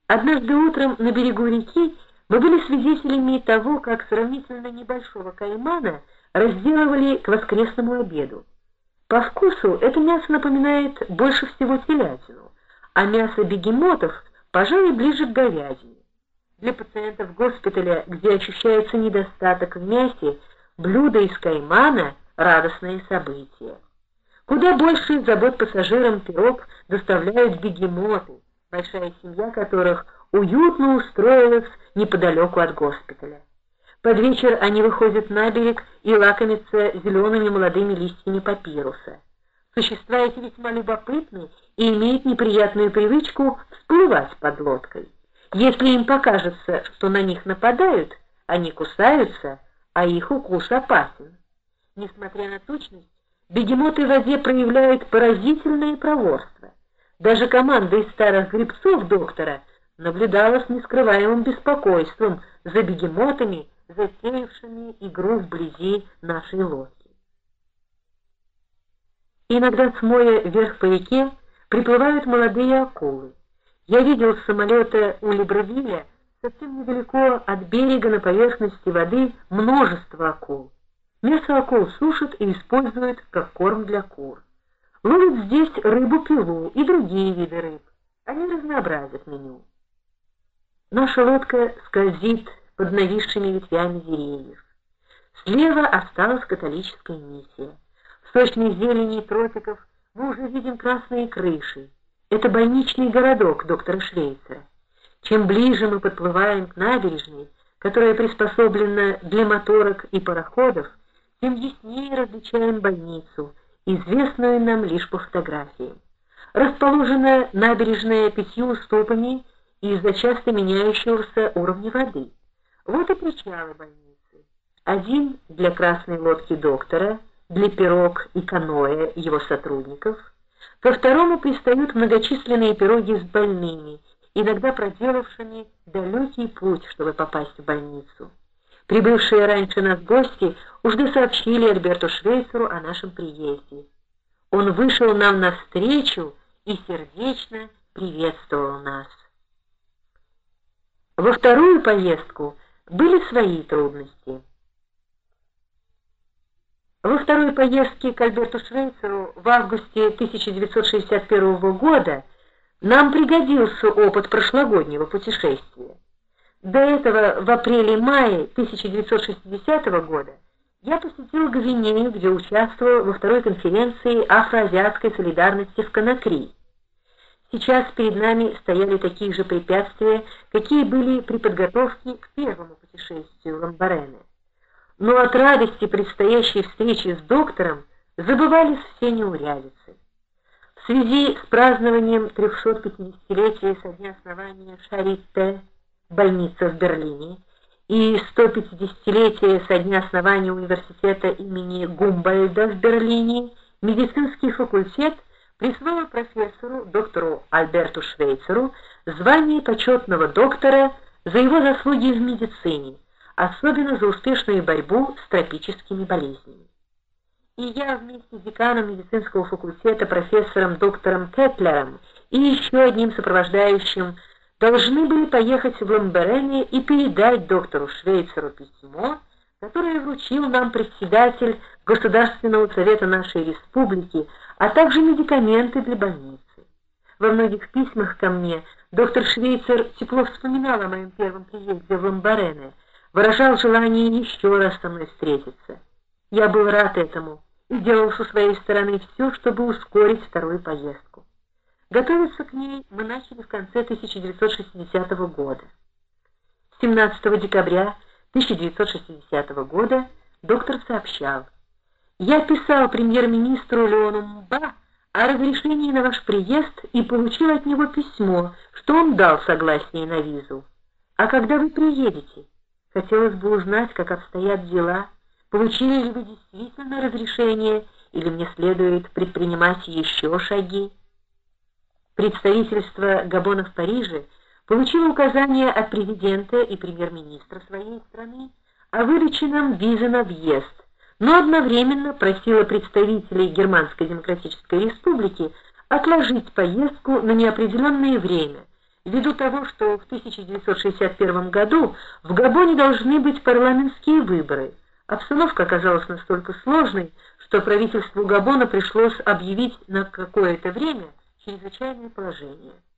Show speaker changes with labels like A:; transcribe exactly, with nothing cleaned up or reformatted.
A: Однажды утром на берегу реки мы были свидетелями того, как сравнительно небольшого каймана разделывали к воскресному обеду. По вкусу это мясо напоминает больше всего телятину, а мясо бегемотов, пожалуй, ближе к говядине. Для пациентов госпиталя, где ощущается недостаток в мясе, блюдо из каймана – радостное событие. Куда больше забот пассажирам пирог доставляют бегемоты, большая семья которых уютно устроилась неподалеку от госпиталя. Под вечер они выходят на берег и лакомятся зелеными молодыми листьями папируса. Существа эти весьма любопытны и имеют неприятную привычку всплывать под лодкой. Если им покажется, что на них нападают, они кусаются, а их укус опасен. Несмотря на тучность, бегемоты в воде проявляют поразительное проворство. Даже команда из старых гребцов доктора наблюдала с нескрываемым беспокойством за бегемотами, затеявшими игру вблизи нашей лодки. Иногда с моря вверх по реке приплывают молодые акулы. Я видел с самолета у Либревилля совсем недалеко от берега на поверхности воды множество акул. Мясо акул сушат и используют как корм для кур. Ловят здесь рыбу-пилу и другие виды рыб. Они разнообразят меню. Наша лодка скользит под нависшими ветвями деревьев. Слева осталась католическая миссия. В сочной зелени тропиков мы уже видим красные крыши. Это больничный городок доктора Швейцера. Чем ближе мы подплываем к набережной, которая приспособлена для моторок и пароходов, тем яснее различаем больницу, известную нам лишь по фотографиям. Расположена набережная пятью уступами из-за часто меняющегося уровня воды. Вот и причалы больницы. Один для красной лодки доктора, для пирог и каноэ его сотрудников. Ко второму пристают многочисленные пироги с больными, иногда проделавшими далекий путь, чтобы попасть в больницу. Прибывшие раньше нас гости уже сообщили Альберту Швейцеру о нашем приезде. Он вышел нам навстречу и сердечно приветствовал нас. Во вторую поездку были свои трудности. Во второй поездке к Альберту Швейцеру в августе тысяча девятьсот шестьдесят первого года нам пригодился опыт прошлогоднего путешествия. До этого в апреле-мае тысяча девятьсот шестидесятого года я посетил Гвинею, где участвовал во второй конференции афроазиатской солидарности в Конакри. Сейчас перед нами стояли такие же препятствия, какие были при подготовке к первому путешествию в Ламбарене. Но от радости предстоящей встречи с доктором забывались все неурядицы. В связи с празднованием трехсотпятидесятилетия со дня основания Шарите, больница в Берлине, и сто пятидесятилетия со дня основания университета имени Гумбольдта в Берлине, медицинский факультет присвоил профессору доктору Альберту Швейцеру звание почетного доктора за его заслуги в медицине, особенно за успешную борьбу с тропическими болезнями. И я вместе с деканом медицинского факультета профессором доктором Кеплером и еще одним сопровождающим должны были поехать в Ламбарене и передать доктору Швейцеру письмо, которое вручил нам председатель Государственного совета нашей республики, а также медикаменты для больницы. Во многих письмах ко мне доктор Швейцер тепло вспоминал о моем первом приезде в Ламбарене, выражал желание еще раз со мной встретиться. Я был рад этому и делал со своей стороны все, чтобы ускорить вторую поездку. Готовиться к ней мы начали в конце тысяча девятьсот шестидесятого года. семнадцатого декабря тысяча девятьсот шестидесятого года доктор сообщал: «Я писал премьер-министру Леону Мба о разрешении на ваш приезд и получил от него письмо, что он дал согласие на визу. А когда вы приедете? Хотелось бы узнать, как обстоят дела, получили ли вы действительно разрешение или мне следует предпринимать еще шаги». Представительство Габона в Париже получило указание от президента и премьер-министра своей страны о выдаче нам визы на въезд, но одновременно просило представителей Германской Демократической Республики отложить поездку на неопределенное время, ввиду того, что в тысяча девятьсот шестьдесят первом году в Габоне должны быть парламентские выборы. Обстановка оказалась настолько сложной, что правительству Габона пришлось объявить на какое-то время чрезвычайное положение.